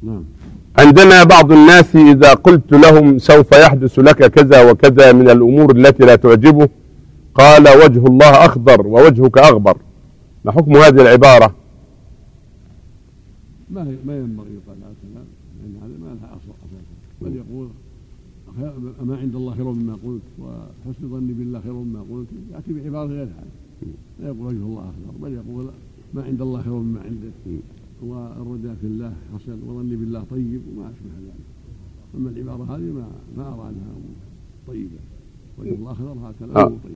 نعم. عندنا بعض الناس إذا قلت لهم سوف يحدث لك كذا وكذا من الأمور التي لا تعجبه قال وجه الله أخضر ووجهك أغبر، ما حكم هذه العبارة؟ ما ينبغي يقال هذا الكلام، لأن هذا ما لها أصل أساسا، بل يقول ما عند الله خير مما قلت وحسن ظني بالله خير مما قلت، يأتي بعبارة غير هذا، لا يقول وجه الله أخضر، بل يقول ما عند الله خير مما عندك والرجاء في الله حسن وظني بالله طيب وما أشبه ذلك. أما العبارة هذه ما أرى أنها طيبة، وجه الله أخضر هكذا طيب.